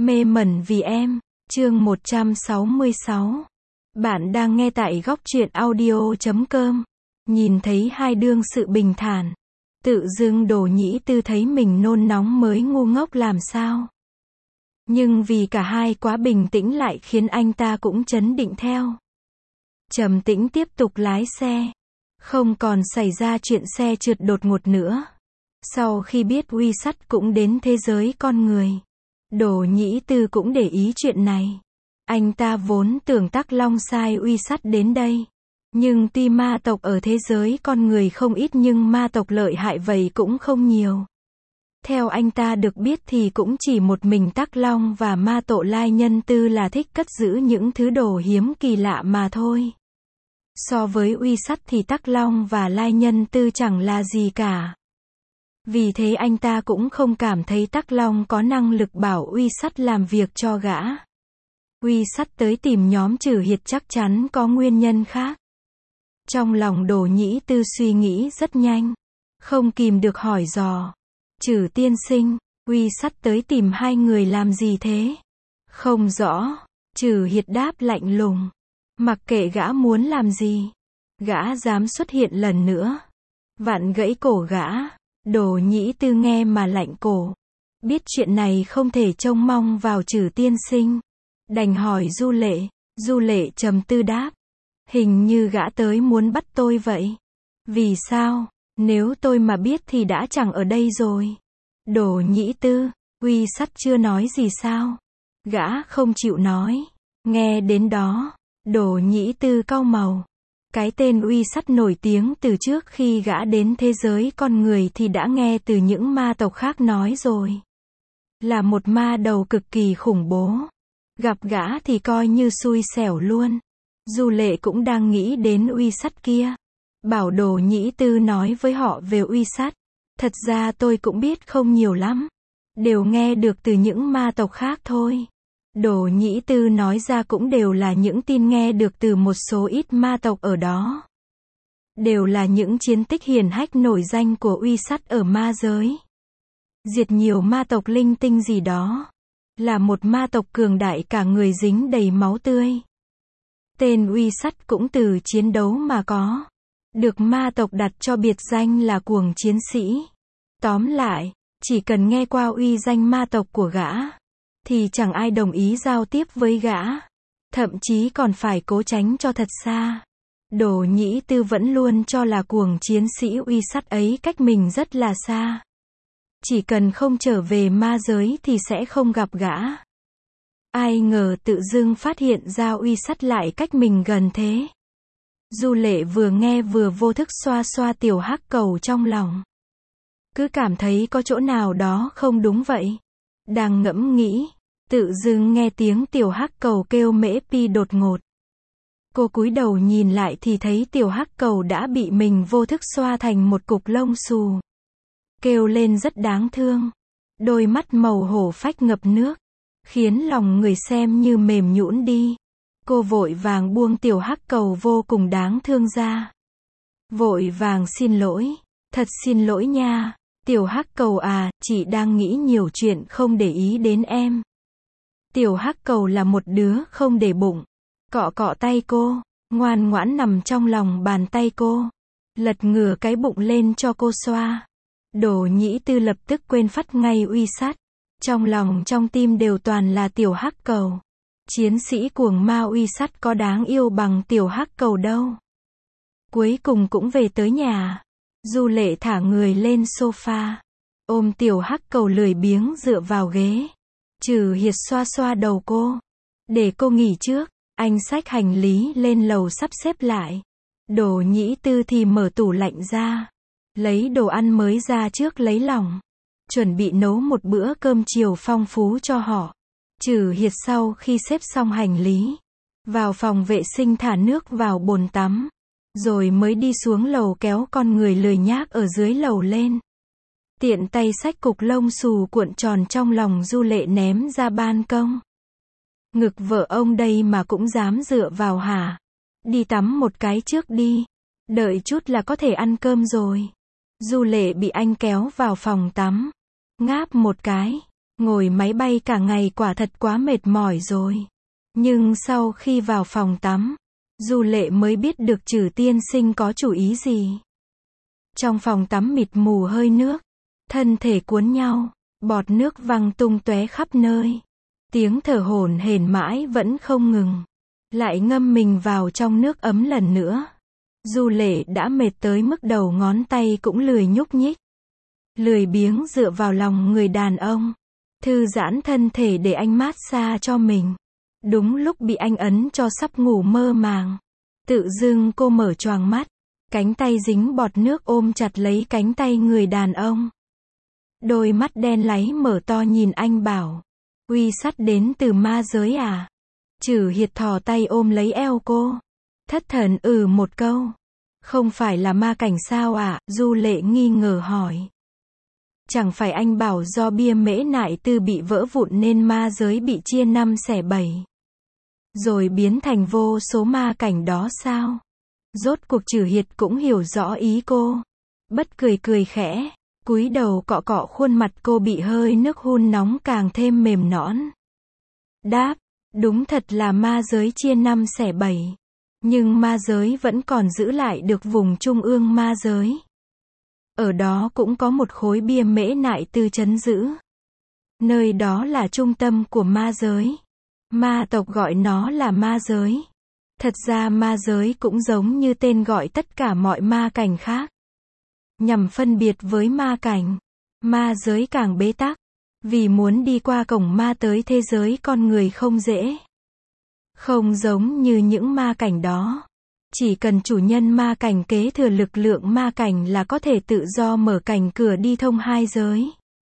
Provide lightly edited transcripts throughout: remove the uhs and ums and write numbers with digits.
Mê mẩn vì em, chương 166. Bạn đang nghe tại góc truyện audio.com. Nhìn thấy hai đương sự bình thản. Tự dưng Đỗ Nhĩ Tư thấy mình nôn nóng mới ngu ngốc làm sao. Nhưng vì cả hai quá bình tĩnh lại khiến anh ta cũng trấn định theo. Trầm tĩnh tiếp tục lái xe. Không còn xảy ra chuyện xe trượt đột ngột nữa. Sau khi biết Uy Sắt cũng đến thế giới con người, Đỗ Nhĩ Tư cũng để ý chuyện này. Anh ta vốn tưởng Tắc Long sai Uy Sắt đến đây. Nhưng tuy ma tộc ở thế giới con người không ít nhưng ma tộc lợi hại vậy cũng không nhiều. Theo anh ta được biết thì cũng chỉ một mình Tắc Long và ma tổ Lai Nhân Tư là thích cất giữ những thứ đồ hiếm kỳ lạ mà thôi. So với Uy Sắt thì Tắc Long và Lai Nhân Tư chẳng là gì cả. Vì thế anh ta cũng không cảm thấy Tắc Long có năng lực bảo Uy Sắt làm việc cho gã. Uy Sắt tới tìm nhóm Trử Hiệt chắc chắn có nguyên nhân khác. Trong lòng Đỗ Nhĩ Tư suy nghĩ rất nhanh, không kìm được hỏi dò. Trử tiên sinh, Uy Sắt tới tìm hai người làm gì thế? Không rõ, Trử Hiệt đáp lạnh lùng. Mặc kệ gã muốn làm gì, gã dám xuất hiện lần nữa, vặn gãy cổ gã. Đỗ Nhĩ Tư nghe mà lạnh cổ. Biết chuyện này không thể trông mong vào Trử tiên sinh, đành hỏi Du Lệ. Du Lệ trầm tư đáp. Hình như gã tới muốn bắt tôi vậy. Vì sao? Nếu tôi mà biết thì đã chẳng ở đây rồi. Đỗ Nhĩ Tư, Uy Sắt chưa nói gì sao? Gã không chịu nói. Nghe đến đó, Đỗ Nhĩ Tư cau màu. Cái tên Uy Sắt nổi tiếng từ trước khi gã đến thế giới con người thì đã nghe từ những ma tộc khác nói rồi. Là một ma đầu cực kỳ khủng bố. Gặp gã thì coi như xui xẻo luôn. Du Lệ cũng đang nghĩ đến Uy Sắt kia. Bảo Đỗ Nhĩ Tư nói với họ về Uy Sắt. Thật ra tôi cũng biết không nhiều lắm. Đều nghe được từ những ma tộc khác thôi. Đỗ Nhĩ Tư nói ra cũng đều là những tin nghe được từ một số ít ma tộc ở đó. Đều là những chiến tích hiển hách nổi danh của Uy Sắt ở ma giới. Diệt nhiều ma tộc linh tinh gì đó. Là một ma tộc cường đại cả người dính đầy máu tươi. Tên Uy Sắt cũng từ chiến đấu mà có. Được ma tộc đặt cho biệt danh là cuồng chiến sĩ. Tóm lại, chỉ cần nghe qua uy danh ma tộc của gã, thì chẳng ai đồng ý giao tiếp với gã. Thậm chí còn phải cố tránh cho thật xa. Đỗ Nhĩ Tư vẫn luôn cho là cuồng chiến sĩ Uy Sắt ấy cách mình rất là xa. Chỉ cần không trở về ma giới thì sẽ không gặp gã. Ai ngờ tự dưng phát hiện ra Uy Sắt lại cách mình gần thế. Du Lệ vừa nghe vừa vô thức xoa xoa tiểu hắc cầu trong lòng. Cứ cảm thấy có chỗ nào đó không đúng vậy. Đang ngẫm nghĩ, tự dưng nghe tiếng tiểu hắc cầu kêu mễ pi đột ngột. Cô cúi đầu nhìn lại thì thấy tiểu hắc cầu đã bị mình vô thức xoa thành một cục lông xù. Kêu lên rất đáng thương. Đôi mắt màu hổ phách ngập nước, khiến lòng người xem như mềm nhũn đi. Cô vội vàng buông tiểu hắc cầu vô cùng đáng thương ra. Vội vàng xin lỗi. Thật xin lỗi nha. Tiểu hắc cầu à, chị đang nghĩ nhiều chuyện không để ý đến em. Tiểu hắc cầu là một đứa không để bụng. Cọ cọ tay cô, ngoan ngoãn nằm trong lòng bàn tay cô. Lật ngửa cái bụng lên cho cô xoa. Đỗ Nhĩ Tư lập tức quên phắt ngay Uy Sắt. Trong lòng trong tim đều toàn là tiểu hắc cầu. Chiến sĩ cuồng ma Uy Sắt có đáng yêu bằng tiểu hắc cầu đâu. Cuối cùng cũng về tới nhà. Du Lệ thả người lên sofa, ôm tiểu hắc cầu lười biếng dựa vào ghế. Trử Hiệt xoa xoa đầu cô. Để cô nghỉ trước, anh xách hành lý lên lầu sắp xếp lại. Đỗ Nhĩ Tư thì mở tủ lạnh ra, lấy đồ ăn mới ra trước lấy lòng. Chuẩn bị nấu một bữa cơm chiều phong phú cho họ. Trử Hiệt sau khi xếp xong hành lý, vào phòng vệ sinh thả nước vào bồn tắm. Rồi mới đi xuống lầu kéo con người lười nhác ở dưới lầu lên. Tiện tay xách cục lông xù cuộn tròn trong lòng Du Lệ ném ra ban công. Ngực vợ ông đây mà cũng dám dựa vào hả? Đi tắm một cái trước đi. Đợi chút là có thể ăn cơm rồi. Du Lệ bị anh kéo vào phòng tắm. Ngáp một cái. Ngồi máy bay cả ngày quả thật quá mệt mỏi rồi. Nhưng sau khi vào phòng tắm, Du Lệ mới biết được Trử tiên sinh có chủ ý gì. Trong phòng tắm mịt mù hơi nước, thân thể cuốn nhau, bọt nước văng tung tóe khắp nơi. Tiếng thở hổn hển mãi vẫn không ngừng. Lại ngâm mình vào trong nước ấm lần nữa. Du Lệ đã mệt tới mức đầu ngón tay cũng lười nhúc nhích. Lười biếng dựa vào lòng người đàn ông. Thư giãn thân thể để anh mát xa cho mình. Đúng lúc bị anh ấn cho sắp ngủ mơ màng. Tự dưng cô mở choàng mắt. Cánh tay dính bọt nước ôm chặt lấy cánh tay người đàn ông. Đôi mắt đen láy mở to nhìn anh bảo. Uy sắt đến từ ma giới à? Trử Hiệt thò tay ôm lấy eo cô. Thất thần một câu. Không phải là ma cảnh sao ạ? Du Lệ nghi ngờ hỏi. Chẳng phải anh bảo do bia Mễ Nại Tư bị vỡ vụn nên ma giới bị chia 5 xẻ 7. Rồi biến thành vô số ma cảnh đó sao? Rốt cuộc Trử Hiệt cũng hiểu rõ ý cô. Bất cười cười khẽ. Cúi đầu cọ cọ khuôn mặt cô bị hơi nước hun nóng càng thêm mềm nõn. Đáp. Đúng thật là ma giới chia 5 xẻ 7. Nhưng ma giới vẫn còn giữ lại được vùng trung ương ma giới. Ở đó cũng có một khối bia Mễ Nại Tư trấn giữ. Nơi đó là trung tâm của ma giới. Ma tộc gọi nó là ma giới. Thật ra ma giới cũng giống như tên gọi tất cả mọi ma cảnh khác. Nhằm phân biệt với ma cảnh, ma giới càng bế tắc. Vì muốn đi qua cổng ma tới thế giới con người không dễ. Không giống như những ma cảnh đó. Chỉ cần chủ nhân ma cảnh kế thừa lực lượng ma cảnh là có thể tự do mở cảnh cửa đi thông hai giới.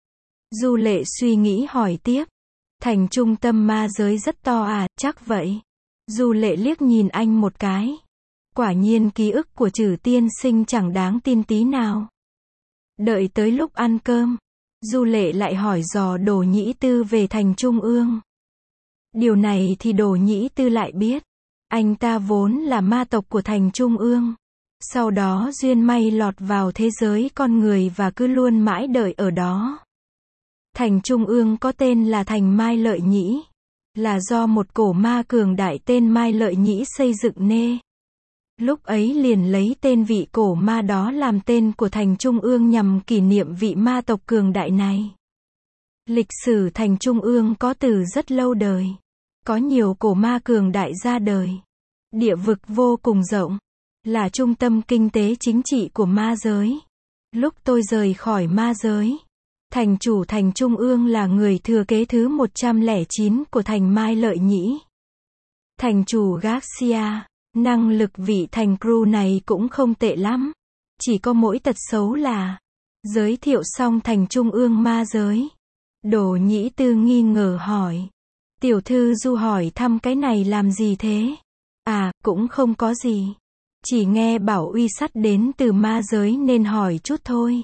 Du Lệ suy nghĩ hỏi tiếp. Thành trung tâm ma giới rất to à? Chắc vậy. Du Lệ liếc nhìn anh một cái. Quả nhiên ký ức của Trử tiên sinh chẳng đáng tin tí nào. Đợi tới lúc ăn cơm, Du Lệ lại hỏi dò Đồ Nhĩ Tư về thành trung ương. Điều này thì Đồ Nhĩ Tư lại biết. Anh ta vốn là ma tộc của thành trung ương. Sau đó duyên may lọt vào thế giới con người và cứ luôn mãi đợi ở đó. Thành trung ương có tên là thành Mai Lợi Nhĩ. Là do một cổ ma cường đại tên Mai Lợi Nhĩ xây dựng nên. Lúc ấy liền lấy tên vị cổ ma đó làm tên của thành trung ương nhằm kỷ niệm vị ma tộc cường đại này. Lịch sử thành trung ương có từ rất lâu đời. Có nhiều cổ ma cường đại ra đời. Địa vực vô cùng rộng. Là trung tâm kinh tế chính trị của ma giới. Lúc tôi rời khỏi ma giới, thành chủ thành trung ương là người thừa kế thứ 109 của thành Mai Lợi Nhĩ. Thành chủ Garcia. Năng lực vị thành crew này cũng không tệ lắm. Chỉ có mỗi tật xấu là giới thiệu xong thành trung ương ma giới. Đồ Nhĩ Tư nghi ngờ hỏi. Tiểu thư Du hỏi thăm cái này làm gì thế? À, cũng không có gì. Chỉ nghe bảo uy sắt đến từ ma giới nên hỏi chút thôi.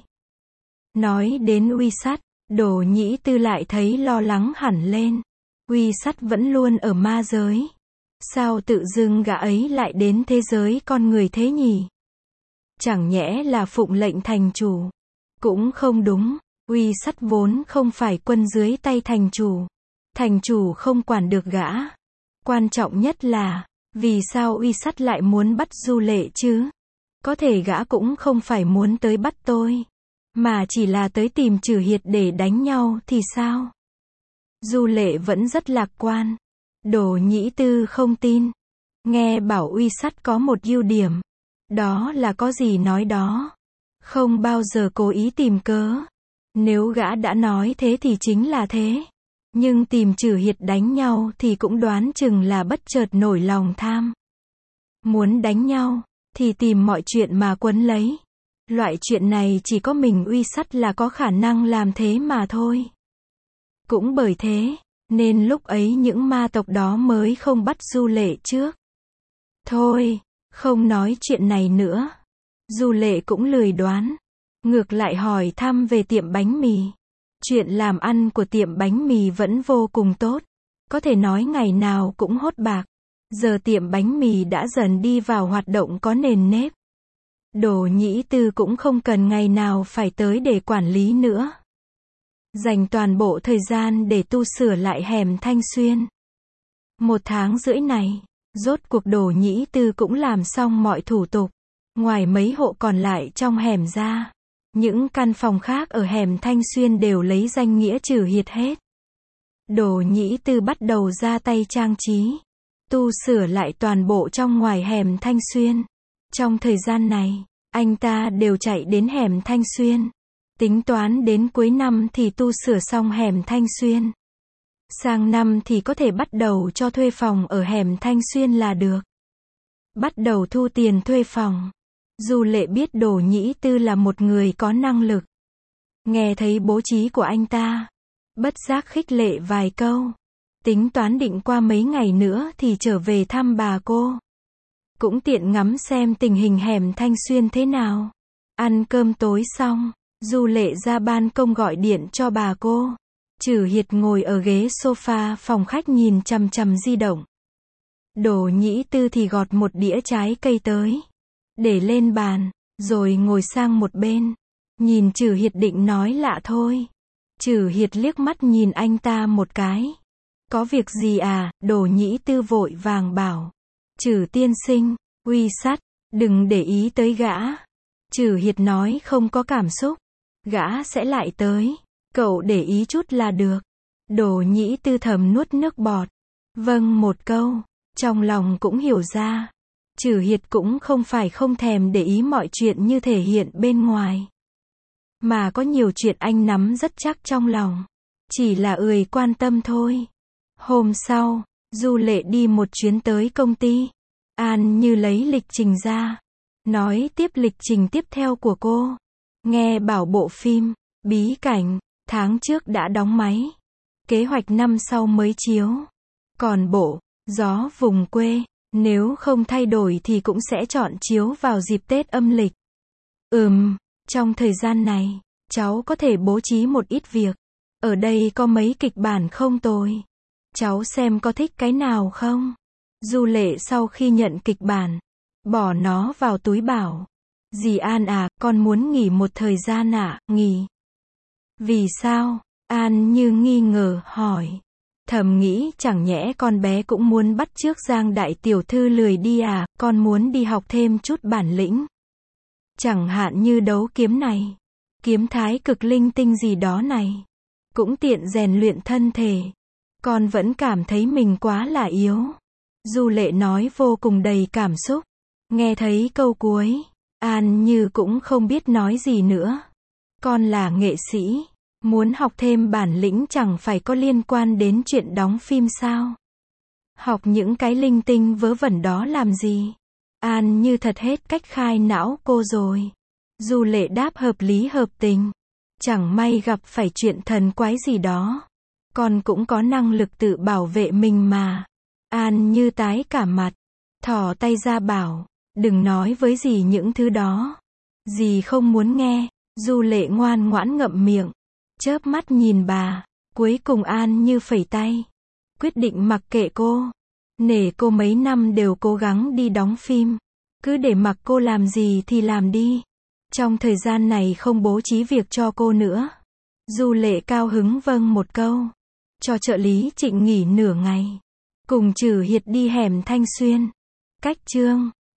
Nói đến uy sắt, Đồ Nhĩ Tư lại thấy lo lắng hẳn lên. Uy sắt vẫn luôn ở ma giới. Sao tự dưng gã ấy lại đến thế giới con người thế nhỉ? Chẳng nhẽ là phụng lệnh thành chủ? Cũng không đúng, uy sắt vốn không phải quân dưới tay thành chủ. Thành chủ không quản được gã. Quan trọng nhất là, vì sao uy sắt lại muốn bắt Du Lệ chứ? Có thể gã cũng không phải muốn tới bắt tôi, mà chỉ là tới tìm Trử Hiệt để đánh nhau thì sao? Du Lệ vẫn rất lạc quan. Đồ Nhĩ Tư không tin. Nghe bảo uy sắt có một ưu điểm. Đó là có gì nói đó. Không bao giờ cố ý tìm cớ. Nếu gã đã nói thế thì chính là thế. Nhưng tìm Trử Hiệt đánh nhau thì cũng đoán chừng là bất chợt nổi lòng tham. Muốn đánh nhau, thì tìm mọi chuyện mà quấn lấy. Loại chuyện này chỉ có mình uy sắt là có khả năng làm thế mà thôi. Cũng bởi thế, nên lúc ấy những ma tộc đó mới không bắt Du Lệ trước. Thôi, không nói chuyện này nữa. Du Lệ cũng lười đoán. Ngược lại hỏi thăm về tiệm bánh mì. Chuyện làm ăn của tiệm bánh mì vẫn vô cùng tốt. Có thể nói ngày nào cũng hốt bạc. Giờ tiệm bánh mì đã dần đi vào hoạt động có nền nếp. Đồ Nhĩ Tư cũng không cần ngày nào phải tới để quản lý nữa. dành toàn bộ thời gian để tu sửa lại hẻm Thanh Xuyên. 1 tháng rưỡi này, rốt cuộc Đỗ Nhĩ Tư cũng làm xong mọi thủ tục. Ngoài mấy hộ còn lại trong hẻm ra, những căn phòng khác ở hẻm Thanh Xuyên đều lấy danh nghĩa Trử Hiệt hết. Đỗ Nhĩ Tư bắt đầu ra tay trang trí, tu sửa lại toàn bộ trong ngoài hẻm Thanh Xuyên. Trong thời gian này, anh ta đều chạy đến hẻm Thanh Xuyên, tính toán đến cuối năm thì tu sửa xong hẻm Thanh Xuyên. Sang năm thì có thể bắt đầu cho thuê phòng ở hẻm Thanh Xuyên là được. Bắt đầu thu tiền thuê phòng. Du Lệ biết Đỗ Nhĩ Tư là một người có năng lực. Nghe thấy bố trí của anh ta, bất giác khích lệ vài câu. Tính toán định qua mấy ngày nữa thì trở về thăm bà cô. Cũng tiện ngắm xem tình hình hẻm Thanh Xuyên thế nào. Ăn cơm tối xong, Du Lệ ra ban công gọi điện cho bà cô. Trử Hiệt ngồi ở ghế sofa phòng khách nhìn chằm chằm di động. Đỗ Nhĩ Tư thì gọt một đĩa trái cây tới, để lên bàn, rồi ngồi sang một bên. Nhìn Trử Hiệt định nói lạ thôi. Trử Hiệt liếc mắt nhìn anh ta một cái. Có việc gì à? Đỗ Nhĩ Tư vội vàng bảo. Trử tiên sinh, uy sắt, đừng để ý tới gã. Trử Hiệt nói không có cảm xúc. Gã sẽ lại tới. Cậu để ý chút là được. Đỗ Nhĩ Tư thầm nuốt nước bọt. Vâng một câu. Trong lòng cũng hiểu ra. Trử Hiệt cũng không phải không thèm để ý mọi chuyện như thể hiện bên ngoài. Mà có nhiều chuyện anh nắm rất chắc trong lòng. Chỉ là ười quan tâm thôi. Hôm sau, Du Lệ đi một chuyến tới công ty. An Như lấy lịch trình ra. Nói tiếp lịch trình tiếp theo của cô. Nghe bảo bộ phim Bí Cảnh tháng trước đã đóng máy. Kế hoạch năm sau mới chiếu. Còn bộ Gió Vùng Quê, nếu không thay đổi thì cũng sẽ chọn chiếu vào dịp Tết âm lịch. Trong thời gian này, cháu có thể bố trí một ít việc. Ở đây có mấy kịch bản không tồi. Cháu xem có thích cái nào không? Du Lệ sau khi nhận kịch bản, bỏ nó vào túi bảo. Dì An à, con muốn nghỉ một thời gian ạ. Nghỉ? Vì sao? An Như nghi ngờ hỏi. Thầm nghĩ chẳng nhẽ con bé cũng muốn bắt chước Giang đại tiểu thư lười đi à, con muốn đi học thêm chút bản lĩnh. Chẳng hạn như đấu kiếm này, kiếm thái cực linh tinh gì đó này. Cũng tiện rèn luyện thân thể. Con vẫn cảm thấy mình quá là yếu. Du Lệ nói vô cùng đầy cảm xúc. Nghe thấy câu cuối, An Như cũng không biết nói gì nữa. Con là nghệ sĩ. Muốn học thêm bản lĩnh chẳng phải có liên quan đến chuyện đóng phim sao? Học những cái linh tinh vớ vẩn đó làm gì? An Như thật hết cách khai não cô rồi. Du Lệ đáp hợp lý hợp tình. Chẳng may gặp phải chuyện thần quái gì đó. Con cũng có năng lực tự bảo vệ mình mà. An Như tái cả mặt. Thò tay ra bảo. Đừng nói với dì những thứ đó. Dì không muốn nghe. Du Lệ ngoan ngoãn ngậm miệng. Chớp mắt nhìn bà. Cuối cùng An Như phẩy tay. Quyết định mặc kệ cô. Nể cô mấy năm đều cố gắng đi đóng phim. Cứ để mặc cô làm gì thì làm đi. Trong thời gian này không bố trí việc cho cô nữa. Du Lệ cao hứng vâng một câu. Cho trợ lý Trịnh nghỉ nửa ngày. Cùng Trử Hiệt đi hẻm Thanh Xuyên. Cách chương